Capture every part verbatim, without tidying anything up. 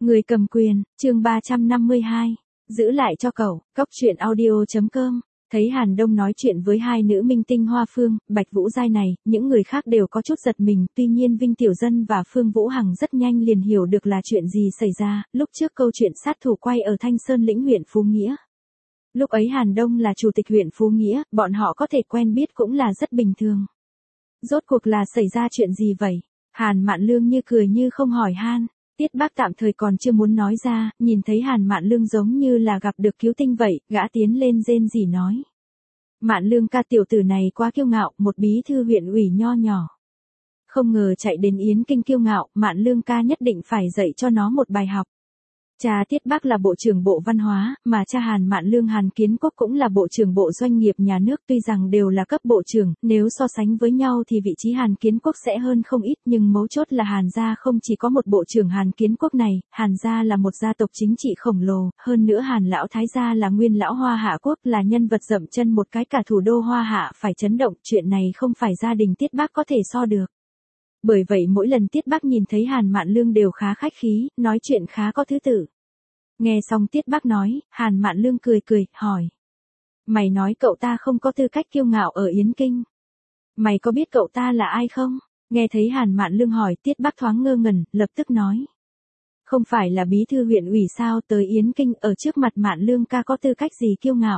Người cầm quyền, chương ba trăm năm mươi hai. Giữ lại cho cậu, cốc truyện audio.com. Thấy Hàn Đông nói chuyện với hai nữ minh tinh Hoa Phương, Bạch Vũ Giai này, những người khác đều có chút giật mình, tuy nhiên Vinh Tiểu Dân và Phương Vũ Hằng rất nhanh liền hiểu được là chuyện gì xảy ra, lúc trước câu chuyện sát thủ quay ở Thanh Sơn Lĩnh huyện Phú Nghĩa. Lúc ấy Hàn Đông là chủ tịch huyện Phú Nghĩa, bọn họ có thể quen biết cũng là rất bình thường. Rốt cuộc là xảy ra chuyện gì vậy? Hàn Mạn Lương như cười như không hỏi han. Tiết Bác tạm thời còn chưa muốn nói ra, nhìn thấy Hàn Mạn Lương giống như là gặp được cứu tinh vậy, gã tiến lên rên rỉ nói. Mạn Lương ca, tiểu tử này quá kiêu ngạo, một bí thư huyện ủy nho nhỏ. Không ngờ chạy đến Yến Kinh kiêu ngạo, Mạn Lương ca nhất định phải dạy cho nó một bài học. Cha Tiết Bác là Bộ trưởng Bộ Văn hóa, mà cha Hàn Mạn Lương Hàn Kiến Quốc cũng là Bộ trưởng Bộ Doanh nghiệp Nhà nước, tuy rằng đều là cấp bộ trưởng, nếu so sánh với nhau thì vị trí Hàn Kiến Quốc sẽ hơn không ít, nhưng mấu chốt là Hàn gia không chỉ có một Bộ trưởng Hàn Kiến Quốc này, Hàn gia là một gia tộc chính trị khổng lồ, hơn nữa Hàn lão thái gia là nguyên lão Hoa Hạ quốc, là nhân vật dậm chân một cái cả thủ đô Hoa Hạ phải chấn động, chuyện này không phải gia đình Tiết Bác có thể so được. Bởi vậy mỗi lần Tiết Bác nhìn thấy Hàn Mạn Lương đều khá khách khí, nói chuyện khá có thứ tự. Nghe xong Tiết Bác nói, Hàn Mạn Lương cười cười, hỏi. Mày nói cậu ta không có tư cách kiêu ngạo ở Yến Kinh. Mày có biết cậu ta là ai không? Nghe thấy Hàn Mạn Lương hỏi, Tiết Bác thoáng ngơ ngẩn, lập tức nói. Không phải là bí thư huyện ủy sao, tới Yến Kinh ở trước mặt Mạn Lương ca có tư cách gì kiêu ngạo?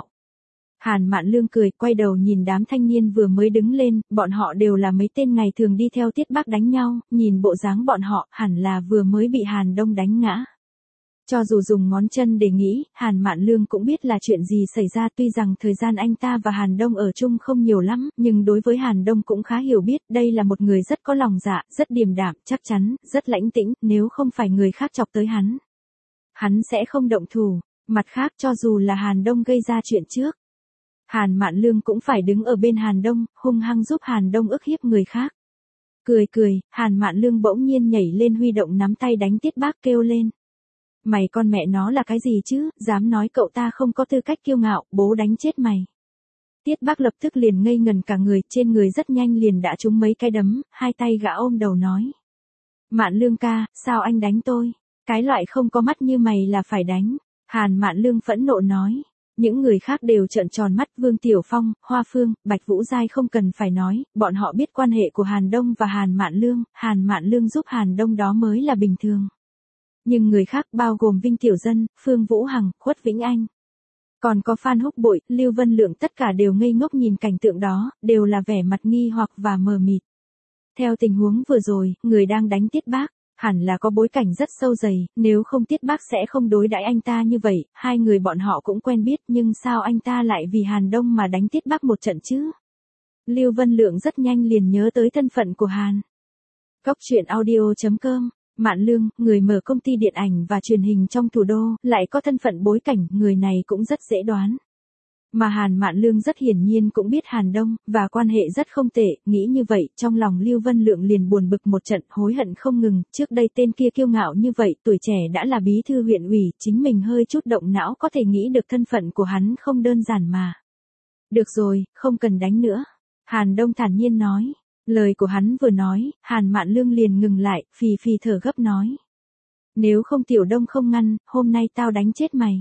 Hàn Mạn Lương cười, quay đầu nhìn đám thanh niên vừa mới đứng lên, bọn họ đều là mấy tên ngày thường đi theo Tiết Bác đánh nhau, nhìn bộ dáng bọn họ, hẳn là vừa mới bị Hàn Đông đánh ngã. Cho dù dùng ngón chân để nghĩ, Hàn Mạn Lương cũng biết là chuyện gì xảy ra, tuy rằng thời gian anh ta và Hàn Đông ở chung không nhiều lắm, nhưng đối với Hàn Đông cũng khá hiểu biết, đây là một người rất có lòng dạ, rất điềm đạm, chắc chắn, rất lãnh tĩnh, nếu không phải người khác chọc tới hắn. Hắn sẽ không động thủ, mặt khác cho dù là Hàn Đông gây ra chuyện trước. Hàn Mạn Lương cũng phải đứng ở bên Hàn Đông, hung hăng giúp Hàn Đông ức hiếp người khác. Cười cười, Hàn Mạn Lương bỗng nhiên nhảy lên huy động nắm tay đánh Tiết Bác kêu lên. Mày con mẹ nó là cái gì chứ, dám nói cậu ta không có tư cách kiêu ngạo, bố đánh chết mày. Tiết Bác lập tức liền ngây ngần cả người, trên người rất nhanh liền đã trúng mấy cái đấm, hai tay gã ôm đầu nói. Mạn Lương ca, sao anh đánh tôi? Cái loại không có mắt như mày là phải đánh. Hàn Mạn Lương phẫn nộ nói. Những người khác đều trợn tròn mắt, Vương Tiểu Phong, Hoa Phương, Bạch Vũ Giai không cần phải nói, bọn họ biết quan hệ của Hàn Đông và Hàn Mạn Lương, Hàn Mạn Lương giúp Hàn Đông đó mới là bình thường. Nhưng người khác bao gồm Vinh Tiểu Dân, Phương Vũ Hằng, Khuất Vĩnh Anh. Còn có Phan Húc Bội, Lưu Vân Lượng, tất cả đều ngây ngốc nhìn cảnh tượng đó, đều là vẻ mặt nghi hoặc và mờ mịt. Theo tình huống vừa rồi, người đang đánh Tiết Bác, hẳn là có bối cảnh rất sâu dày, nếu không Tiết Bác sẽ không đối đãi anh ta như vậy, hai người bọn họ cũng quen biết nhưng sao anh ta lại vì Hàn Đông mà đánh Tiết Bác một trận chứ? Lưu Vân Lượng rất nhanh liền nhớ tới thân phận của Hàn. Cốc truyện audio.com. Mạn Lương, người mở công ty điện ảnh và truyền hình trong thủ đô, lại có thân phận bối cảnh, người này cũng rất dễ đoán. Mà Hàn Mạn Lương rất hiển nhiên cũng biết Hàn Đông, và quan hệ rất không tệ, nghĩ như vậy, trong lòng Lưu Vân Lượng liền buồn bực một trận, hối hận không ngừng, trước đây tên kia kiêu ngạo như vậy, tuổi trẻ đã là bí thư huyện ủy, chính mình hơi chút động não có thể nghĩ được thân phận của hắn không đơn giản mà. Được rồi, không cần đánh nữa. Hàn Đông thản nhiên nói. Lời của hắn vừa nói, Hàn Mạn Lương liền ngừng lại, phì phì thở gấp nói. Nếu không Tiểu Đông không ngăn, hôm nay tao đánh chết mày.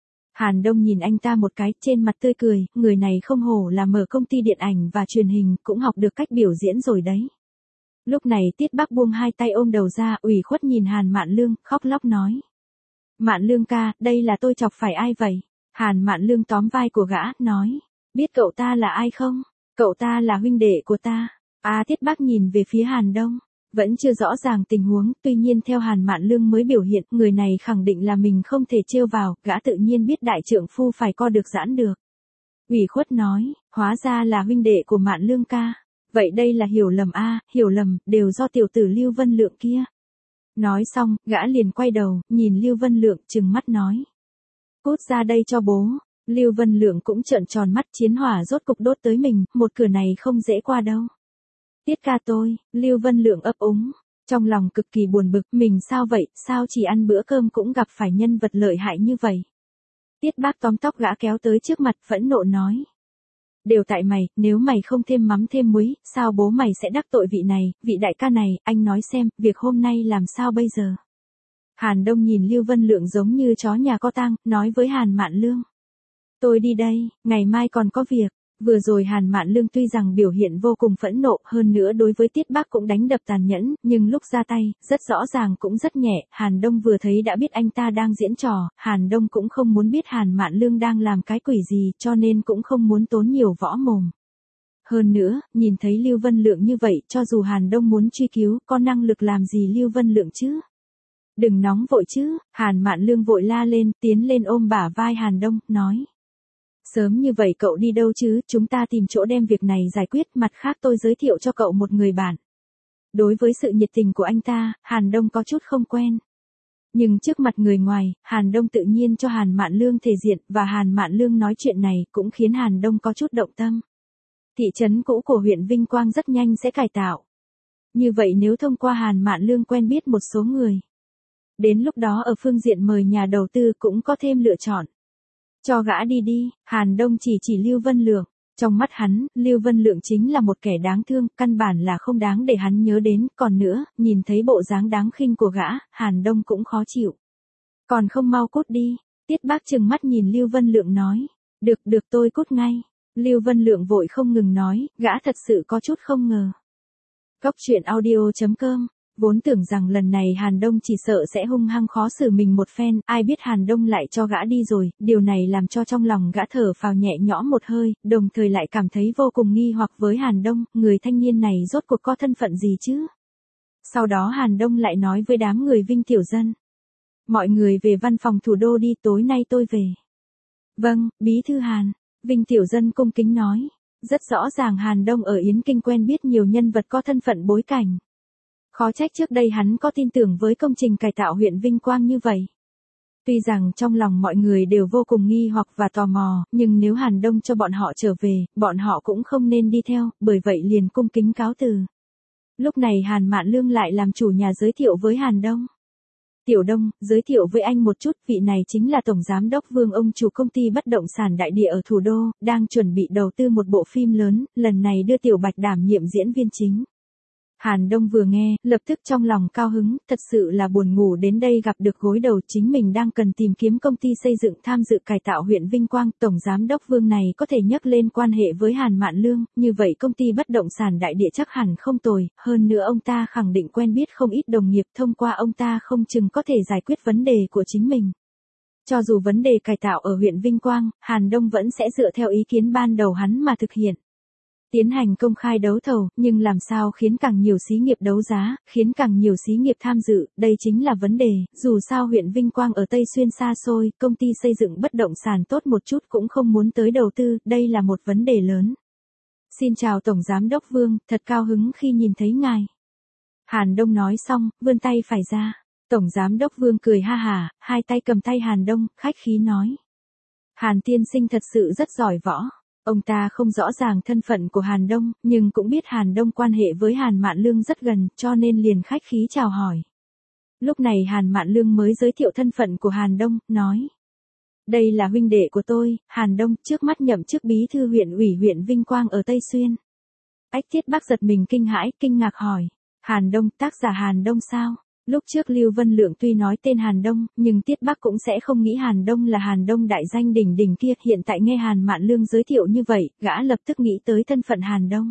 Hàn Đông nhìn anh ta một cái, trên mặt tươi cười, người này không hổ là mở công ty điện ảnh và truyền hình, cũng học được cách biểu diễn rồi đấy. Lúc này Tiết Bác buông hai tay ôm đầu ra, ủy khuất nhìn Hàn Mạn Lương, khóc lóc nói. Mạn Lương ca, đây là tôi chọc phải ai vậy? Hàn Mạn Lương tóm vai của gã, nói. Biết cậu ta là ai không? Cậu ta là huynh đệ của ta. À, Tiết Bác nhìn về phía Hàn Đông, vẫn chưa rõ ràng tình huống, tuy nhiên theo Hàn Mạn Lương mới biểu hiện, người này khẳng định là mình không thể trêu vào, gã tự nhiên biết đại trượng phu phải co được giãn được. Ủy khuất nói, hóa ra là huynh đệ của Mạn Lương ca. Vậy đây là hiểu lầm a, à, hiểu lầm, đều do tiểu tử Lưu Vân Lượng kia. Nói xong, gã liền quay đầu, nhìn Lưu Vân Lượng, trừng mắt nói. Cút ra đây cho bố. Lưu Vân Lượng cũng trợn tròn mắt, chiến hỏa rốt cục đốt tới mình, một cửa này không dễ qua đâu. Tiết ca tôi, Lưu Vân Lượng ấp úng, trong lòng cực kỳ buồn bực, mình sao vậy, sao chỉ ăn bữa cơm cũng gặp phải nhân vật lợi hại như vậy. Tiết Bác tóm tóc gã kéo tới trước mặt, phẫn nộ nói. Đều tại mày, nếu mày không thêm mắm thêm muối, sao bố mày sẽ đắc tội vị này, vị đại ca này, anh nói xem, việc hôm nay làm sao bây giờ. Hàn Đông nhìn Lưu Vân Lượng giống như chó nhà có tang, nói với Hàn Mạn Lương. Tôi đi đây, ngày mai còn có việc. Vừa rồi Hàn Mạn Lương tuy rằng biểu hiện vô cùng phẫn nộ, hơn nữa đối với Tiết Bác cũng đánh đập tàn nhẫn, nhưng lúc ra tay, rất rõ ràng cũng rất nhẹ, Hàn Đông vừa thấy đã biết anh ta đang diễn trò, Hàn Đông cũng không muốn biết Hàn Mạn Lương đang làm cái quỷ gì, cho nên cũng không muốn tốn nhiều võ mồm. Hơn nữa, nhìn thấy Lưu Vân Lượng như vậy, cho dù Hàn Đông muốn truy cứu, có năng lực làm gì Lưu Vân Lượng chứ? Đừng nóng vội chứ, Hàn Mạn Lương vội la lên, tiến lên ôm bả vai Hàn Đông, nói. Sớm như vậy cậu đi đâu chứ, chúng ta tìm chỗ đem việc này giải quyết, mặt khác tôi giới thiệu cho cậu một người bạn. Đối với sự nhiệt tình của anh ta, Hàn Đông có chút không quen. Nhưng trước mặt người ngoài, Hàn Đông tự nhiên cho Hàn Mạn Lương thể diện, và Hàn Mạn Lương nói chuyện này cũng khiến Hàn Đông có chút động tâm. Thị trấn cũ của huyện Vinh Quang rất nhanh sẽ cải tạo. Như vậy nếu thông qua Hàn Mạn Lương quen biết một số người, đến lúc đó ở phương diện mời nhà đầu tư cũng có thêm lựa chọn. Cho gã đi đi, Hàn Đông chỉ chỉ Lưu Vân Lượng. Trong mắt hắn, Lưu Vân Lượng chính là một kẻ đáng thương, căn bản là không đáng để hắn nhớ đến. Còn nữa, nhìn thấy bộ dáng đáng khinh của gã, Hàn Đông cũng khó chịu. Còn không mau cút đi, Tiết Bác trừng mắt nhìn Lưu Vân Lượng nói. Được được tôi cút ngay. Lưu Vân Lượng vội không ngừng nói, gã thật sự có chút không ngờ. Góc truyện audio chấm com. Vốn tưởng rằng lần này Hàn Đông chỉ sợ sẽ hung hăng khó xử mình một phen, ai biết Hàn Đông lại cho gã đi rồi, điều này làm cho trong lòng gã thở phào nhẹ nhõm một hơi, đồng thời lại cảm thấy vô cùng nghi hoặc với Hàn Đông, người thanh niên này rốt cuộc có thân phận gì chứ? Sau đó Hàn Đông lại nói với đám người Vinh Tiểu Dân. Mọi người về văn phòng thủ đô đi, tối nay tôi về. Vâng, Bí thư Hàn, Vinh Tiểu Dân cung kính nói. Rất rõ ràng Hàn Đông ở Yến Kinh quen biết nhiều nhân vật có thân phận bối cảnh. Khó trách trước đây hắn có tin tưởng với công trình cải tạo huyện Vinh Quang như vậy. Tuy rằng trong lòng mọi người đều vô cùng nghi hoặc và tò mò, nhưng nếu Hàn Đông cho bọn họ trở về, bọn họ cũng không nên đi theo, bởi vậy liền cung kính cáo từ. Lúc này Hàn Mạn Lương lại làm chủ nhà giới thiệu với Hàn Đông. Tiểu Đông, giới thiệu với anh một chút, vị này chính là Tổng Giám đốc Vương, ông chủ công ty bất động sản đại địa ở thủ đô, đang chuẩn bị đầu tư một bộ phim lớn, lần này đưa Tiểu Bạch đảm nhiệm diễn viên chính. Hàn Đông vừa nghe, lập tức trong lòng cao hứng, thật sự là buồn ngủ đến đây gặp được gối đầu, chính mình đang cần tìm kiếm công ty xây dựng tham dự cải tạo huyện Vinh Quang, Tổng Giám đốc Vương này có thể nhắc lên quan hệ với Hàn Mạn Lương, như vậy công ty bất động sản đại địa chắc hẳn không tồi, hơn nữa ông ta khẳng định quen biết không ít đồng nghiệp, thông qua ông ta không chừng có thể giải quyết vấn đề của chính mình. Cho dù vấn đề cải tạo ở huyện Vinh Quang, Hàn Đông vẫn sẽ dựa theo ý kiến ban đầu hắn mà thực hiện. Tiến hành công khai đấu thầu, nhưng làm sao khiến càng nhiều xí nghiệp đấu giá, khiến càng nhiều xí nghiệp tham dự, đây chính là vấn đề, dù sao huyện Vinh Quang ở Tây Xuyên xa xôi, công ty xây dựng bất động sản tốt một chút cũng không muốn tới đầu tư, đây là một vấn đề lớn. Xin chào Tổng Giám đốc Vương, thật cao hứng khi nhìn thấy ngài. Hàn Đông nói xong, vươn tay phải ra. Tổng Giám đốc Vương cười ha hả, hai tay cầm tay Hàn Đông, khách khí nói. Hàn tiên sinh thật sự rất giỏi võ. Ông ta không rõ ràng thân phận của Hàn Đông, nhưng cũng biết Hàn Đông quan hệ với Hàn Mạn Lương rất gần, cho nên liền khách khí chào hỏi. Lúc này Hàn Mạn Lương mới giới thiệu thân phận của Hàn Đông, nói. Đây là huynh đệ của tôi, Hàn Đông, trước mắt nhậm chức bí thư huyện ủy huyện Vinh Quang ở Tây Xuyên. Ách Tiết Bác giật mình kinh hãi, kinh ngạc hỏi. Hàn Đông, tác giả Hàn Đông sao? Lúc trước Lưu Vân Lượng tuy nói tên Hàn Đông, nhưng Tiết Bác cũng sẽ không nghĩ Hàn Đông là Hàn Đông đại danh đỉnh đỉnh kia, hiện tại nghe Hàn Mạn Lương giới thiệu như vậy, gã lập tức nghĩ tới thân phận Hàn Đông.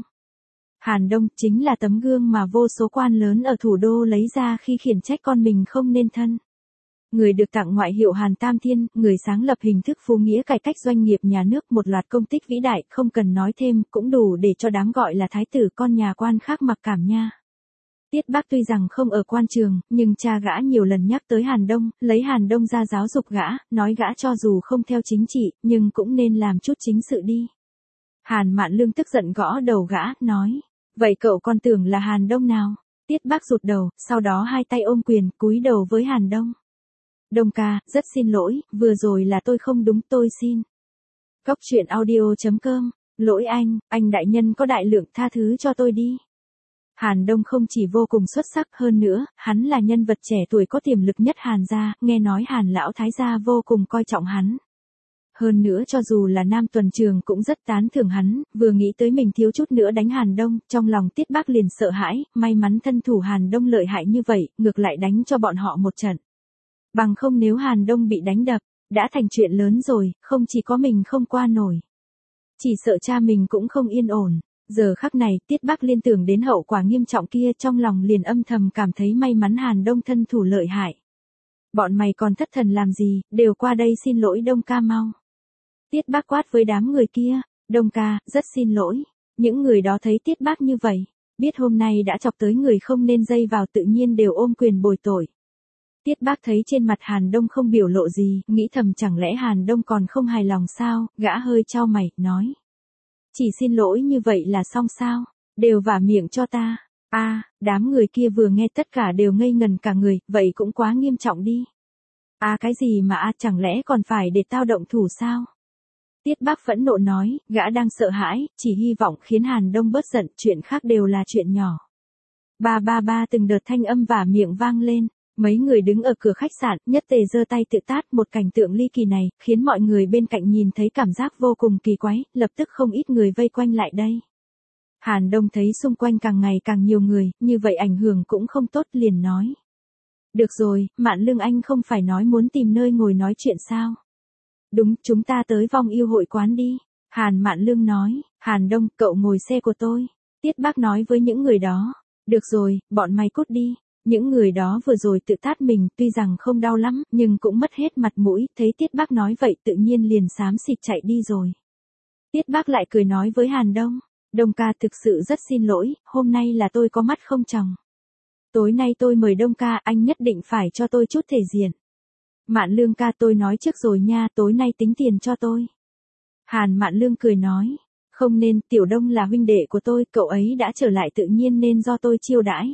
Hàn Đông chính là tấm gương mà vô số quan lớn ở thủ đô lấy ra khi khiển trách con mình không nên thân. Người được tặng ngoại hiệu Hàn Tam Thiên, người sáng lập hình thức phú nghĩa cải cách doanh nghiệp nhà nước, một loạt công tích vĩ đại, không cần nói thêm, cũng đủ để cho đám gọi là thái tử con nhà quan khác mặc cảm nha. Tiết Bác tuy rằng không ở quan trường, nhưng cha gã nhiều lần nhắc tới Hàn Đông, lấy Hàn Đông ra giáo dục gã, nói gã cho dù không theo chính trị, nhưng cũng nên làm chút chính sự đi. Hàn Mạn Lương tức giận gõ đầu gã, nói, vậy cậu còn tưởng là Hàn Đông nào? Tiết Bác rụt đầu, sau đó hai tay ôm quyền, cúi đầu với Hàn Đông. Đông ca, rất xin lỗi, vừa rồi là tôi không đúng, tôi xin. Góc truyện audio chấm com, lỗi anh, anh đại nhân có đại lượng, tha thứ cho tôi đi. Hàn Đông không chỉ vô cùng xuất sắc, hơn nữa, hắn là nhân vật trẻ tuổi có tiềm lực nhất Hàn gia, nghe nói Hàn lão thái gia vô cùng coi trọng hắn. Hơn nữa cho dù là Nam Tuần Trường cũng rất tán thưởng hắn, vừa nghĩ tới mình thiếu chút nữa đánh Hàn Đông, trong lòng Tiết Bác liền sợ hãi, may mắn thân thủ Hàn Đông lợi hại như vậy, ngược lại đánh cho bọn họ một trận. Bằng không nếu Hàn Đông bị đánh đập, đã thành chuyện lớn rồi, không chỉ có mình không qua nổi. Chỉ sợ cha mình cũng không yên ổn. Giờ khắc này, Tiết Bắc liên tưởng đến hậu quả nghiêm trọng kia trong lòng liền âm thầm cảm thấy may mắn Hàn Đông thân thủ lợi hại. Bọn mày còn thất thần làm gì, đều qua đây xin lỗi Đông ca mau. Tiết Bắc quát với đám người kia, Đông ca, rất xin lỗi. Những người đó thấy Tiết Bắc như vậy, biết hôm nay đã chọc tới người không nên dây vào tự nhiên đều ôm quyền bồi tội. Tiết Bắc thấy trên mặt Hàn Đông không biểu lộ gì, nghĩ thầm chẳng lẽ Hàn Đông còn không hài lòng sao, gã hơi chau mày, nói. Chỉ xin lỗi như vậy là xong sao, đều vả miệng cho ta. A, à, đám người kia vừa nghe tất cả đều ngây ngần cả người, vậy cũng quá nghiêm trọng đi. A à, cái gì mà a à, chẳng lẽ còn phải để tao động thủ sao? Tiết Bắc phẫn nộ nói, gã đang sợ hãi, chỉ hy vọng khiến Hàn Đông bớt giận, chuyện khác đều là chuyện nhỏ. Ba ba ba từng đợt thanh âm vả miệng vang lên. Mấy người đứng ở cửa khách sạn, nhất tề giơ tay tự tát, một cảnh tượng ly kỳ này, khiến mọi người bên cạnh nhìn thấy cảm giác vô cùng kỳ quái, lập tức không ít người vây quanh lại đây. Hàn Đông thấy xung quanh càng ngày càng nhiều người, như vậy ảnh hưởng cũng không tốt, liền nói. Được rồi, Mạn Lương anh không phải nói muốn tìm nơi ngồi nói chuyện sao? Đúng, chúng ta tới vong yêu hội quán đi. Hàn Mạn Lương nói, Hàn Đông, cậu ngồi xe của tôi. Tiết Bắc nói với những người đó. Được rồi, bọn mày cút đi. Những người đó vừa rồi tự tát mình, tuy rằng không đau lắm, nhưng cũng mất hết mặt mũi, thấy Tiết Bắc nói vậy tự nhiên liền xám xịt chạy đi rồi. Tiết Bắc lại cười nói với Hàn Đông, Đông ca thực sự rất xin lỗi, hôm nay là tôi có mắt không tròng. Tối nay tôi mời Đông ca, anh nhất định phải cho tôi chút thể diện. Mạn Lương ca tôi nói trước rồi nha, tối nay tính tiền cho tôi. Hàn Mạn Lương cười nói, không nên, Tiểu Đông là huynh đệ của tôi, cậu ấy đã trở lại tự nhiên nên do tôi chiêu đãi.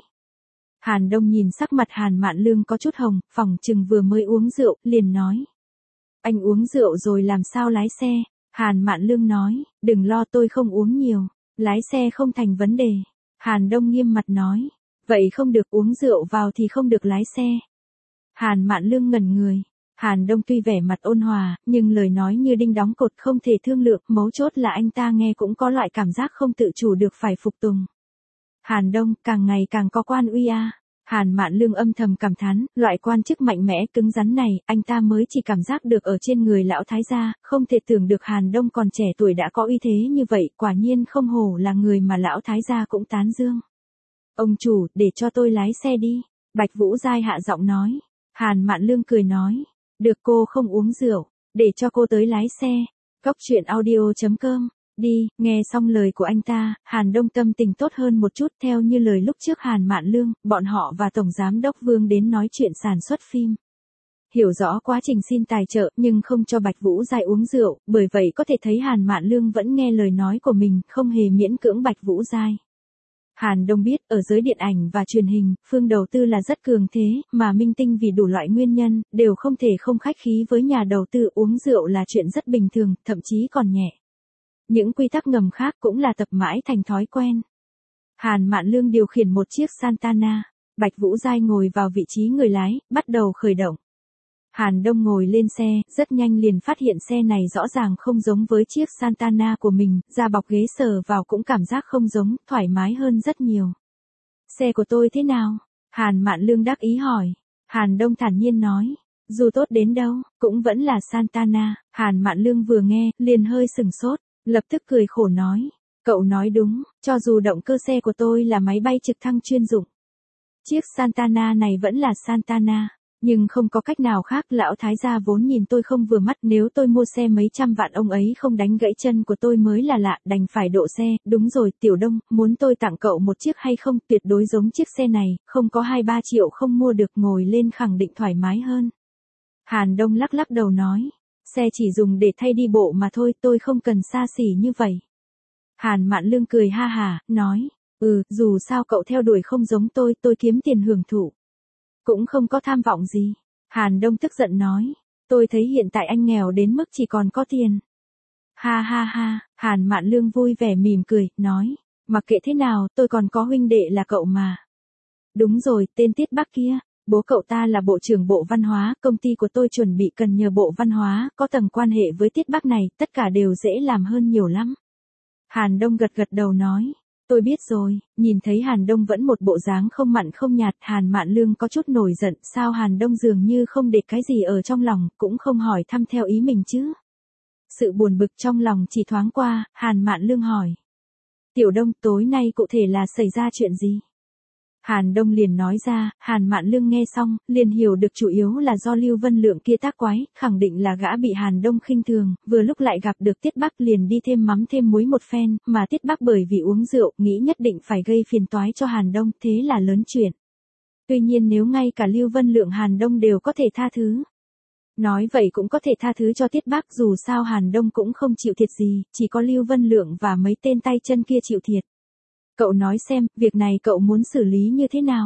Hàn Đông nhìn sắc mặt Hàn Mạn Lương có chút hồng, phỏng chừng vừa mới uống rượu, liền nói. Anh uống rượu rồi làm sao lái xe? Hàn Mạn Lương nói, đừng lo tôi không uống nhiều, lái xe không thành vấn đề. Hàn Đông nghiêm mặt nói, vậy không được uống rượu vào thì không được lái xe. Hàn Mạn Lương ngẩn người. Hàn Đông tuy vẻ mặt ôn hòa, nhưng lời nói như đinh đóng cột không thể thương lượng, mấu chốt là anh ta nghe cũng có loại cảm giác không tự chủ được phải phục tùng. Hàn Đông, càng ngày càng có quan uy a. Hàn Mạn Lương âm thầm cảm thán, loại quan chức mạnh mẽ cứng rắn này, anh ta mới chỉ cảm giác được ở trên người lão thái gia, không thể tưởng được Hàn Đông còn trẻ tuổi đã có uy thế như vậy, quả nhiên không hổ là người mà lão thái gia cũng tán dương. Ông chủ, để cho tôi lái xe đi. Bạch Vũ Giai hạ giọng nói. Hàn Mạn Lương cười nói, được cô không uống rượu, để cho cô tới lái xe. Cốc truyện audio chấm com. Đi, nghe xong lời của anh ta, Hàn Đông tâm tình tốt hơn một chút, theo như lời lúc trước Hàn Mạn Lương, bọn họ và Tổng Giám đốc Vương đến nói chuyện sản xuất phim. Hiểu rõ quá trình xin tài trợ, nhưng không cho Bạch Vũ Giai uống rượu, bởi vậy có thể thấy Hàn Mạn Lương vẫn nghe lời nói của mình, không hề miễn cưỡng Bạch Vũ Giai. Hàn Đông biết, ở giới điện ảnh và truyền hình, phương đầu tư là rất cường thế, mà minh tinh vì đủ loại nguyên nhân, đều không thể không khách khí với nhà đầu tư, uống rượu là chuyện rất bình thường, thậm chí còn nhẹ. Những quy tắc ngầm khác cũng là tập mãi thành thói quen. Hàn Mạn Lương điều khiển một chiếc Santana, Bạch Vũ Giai ngồi vào vị trí người lái, bắt đầu khởi động. Hàn Đông ngồi lên xe, rất nhanh liền phát hiện xe này rõ ràng không giống với chiếc Santana của mình, da bọc ghế sờ vào cũng cảm giác không giống, thoải mái hơn rất nhiều. Xe của tôi thế nào? Hàn Mạn Lương đắc ý hỏi. Hàn Đông thản nhiên nói, dù tốt đến đâu, cũng vẫn là Santana. Hàn Mạn Lương vừa nghe, liền hơi sừng sốt, lập tức cười khổ nói, cậu nói đúng, cho dù động cơ xe của tôi là máy bay trực thăng chuyên dụng. Chiếc Santana này vẫn là Santana. Nhưng không có cách nào khác, lão thái gia vốn nhìn tôi không vừa mắt, nếu tôi mua xe mấy trăm vạn ông ấy không đánh gãy chân của tôi mới là lạ, đành phải độ xe. Đúng rồi, Tiểu Đông, muốn tôi tặng cậu một chiếc hay không? Tuyệt đối giống chiếc xe này, không có hai ba triệu không mua được, ngồi lên khẳng định thoải mái hơn. Hàn Đông lắc lắc đầu nói, xe chỉ dùng để thay đi bộ mà thôi, tôi không cần xa xỉ như vậy. Hàn Mạn Lương cười ha hà, nói, ừ, dù sao cậu theo đuổi không giống tôi, tôi kiếm tiền hưởng thụ. Cũng không có tham vọng gì. Hàn Đông tức giận nói, tôi thấy hiện tại anh nghèo đến mức chỉ còn có tiền. Ha ha ha, Hàn Mạn Lương vui vẻ mỉm cười, nói, mặc kệ thế nào, tôi còn có huynh đệ là cậu mà. Đúng rồi, tên Tiết Bắc kia, bố cậu ta là bộ trưởng bộ văn hóa, công ty của tôi chuẩn bị cần nhờ bộ văn hóa, có tầng quan hệ với Tiết Bắc này, tất cả đều dễ làm hơn nhiều lắm. Hàn Đông gật gật đầu nói, Tôi biết rồi, nhìn thấy Hàn Đông vẫn một bộ dáng không mặn không nhạt, Hàn Mạn Lương có chút nổi giận, sao Hàn Đông dường như không để cái gì ở trong lòng, cũng không hỏi thăm theo ý mình chứ. Sự buồn bực trong lòng chỉ thoáng qua, Hàn Mạn Lương hỏi. Tiểu Đông, tối nay cụ thể là xảy ra chuyện gì? Hàn Đông liền nói ra, Hàn Mạn Lương nghe xong, liền hiểu được chủ yếu là do Lưu Vân Lượng kia tác quái, khẳng định là gã bị Hàn Đông khinh thường, vừa lúc lại gặp được Tiết Bắc liền đi thêm mắm thêm muối một phen, mà Tiết Bắc bởi vì uống rượu, nghĩ nhất định phải gây phiền toái cho Hàn Đông, thế là lớn chuyện. Tuy nhiên nếu ngay cả Lưu Vân Lượng Hàn Đông đều có thể tha thứ. Nói vậy cũng có thể tha thứ cho Tiết Bắc, dù sao Hàn Đông cũng không chịu thiệt gì, chỉ có Lưu Vân Lượng và mấy tên tay chân kia chịu thiệt. Cậu nói xem, việc này cậu muốn xử lý như thế nào?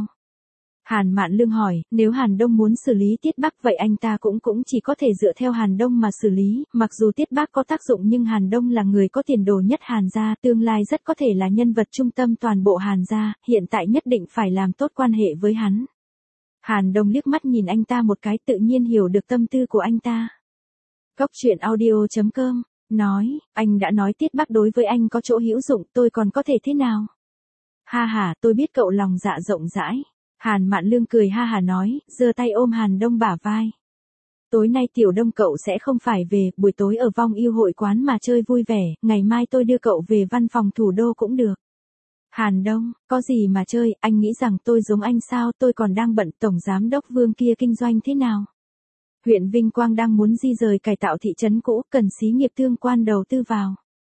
Hàn Mạn Lương hỏi, nếu Hàn Đông muốn xử lý Tiết Bắc vậy anh ta cũng cũng chỉ có thể dựa theo Hàn Đông mà xử lý, mặc dù Tiết Bắc có tác dụng nhưng Hàn Đông là người có tiền đồ nhất Hàn gia, tương lai rất có thể là nhân vật trung tâm toàn bộ Hàn gia, hiện tại nhất định phải làm tốt quan hệ với hắn. Hàn Đông liếc mắt nhìn anh ta một cái, tự nhiên hiểu được tâm tư của anh ta. Cốc truyện audio chấm com nói, anh đã nói Tiết Bắc đối với anh có chỗ hữu dụng, tôi còn có thể thế nào? Ha ha, tôi biết cậu lòng dạ rộng rãi. Hàn Mạn Lương cười ha hà nói, giơ tay ôm Hàn Đông bả vai. Tối nay Tiểu Đông cậu sẽ không phải về, buổi tối ở Vong Yêu hội quán mà chơi vui vẻ, ngày mai tôi đưa cậu về văn phòng thủ đô cũng được. Hàn Đông, có gì mà chơi, anh nghĩ rằng tôi giống anh sao, tôi còn đang bận. Tổng giám đốc Vương kia kinh doanh thế nào? Huyện Vinh Quang đang muốn di rời cải tạo thị trấn cũ, cần xí nghiệp thương quan đầu tư vào.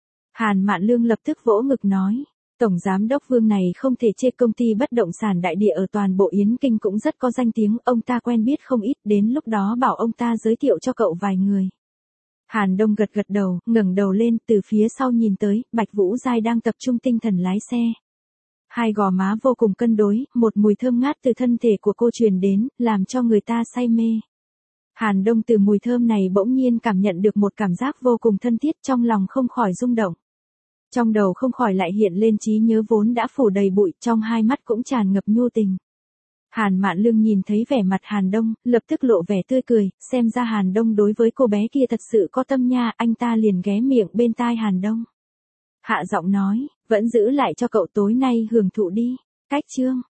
Hàn Mạn Lương lập tức vỗ ngực nói. Tổng giám đốc Vương này không thể chê, công ty bất động sản đại địa ở toàn bộ Yến Kinh cũng rất có danh tiếng, ông ta quen biết không ít, đến lúc đó bảo ông ta giới thiệu cho cậu vài người. Hàn Đông gật gật đầu, ngẩng đầu lên, từ phía sau nhìn tới, Bạch Vũ Giai đang tập trung tinh thần lái xe. Hai gò má vô cùng cân đối, một mùi thơm ngát từ thân thể của cô truyền đến, làm cho người ta say mê. Hàn Đông từ mùi thơm này bỗng nhiên cảm nhận được một cảm giác vô cùng thân thiết, trong lòng không khỏi rung động. Trong đầu không khỏi lại hiện lên trí nhớ vốn đã phủ đầy bụi, trong hai mắt cũng tràn ngập nhu tình. Hàn Mạn Lương nhìn thấy vẻ mặt Hàn Đông, lập tức lộ vẻ tươi cười, xem ra Hàn Đông đối với cô bé kia thật sự có tâm nha, anh ta liền ghé miệng bên tai Hàn Đông. Hạ giọng nói, vẫn giữ lại cho cậu tối nay hưởng thụ đi. Cách chương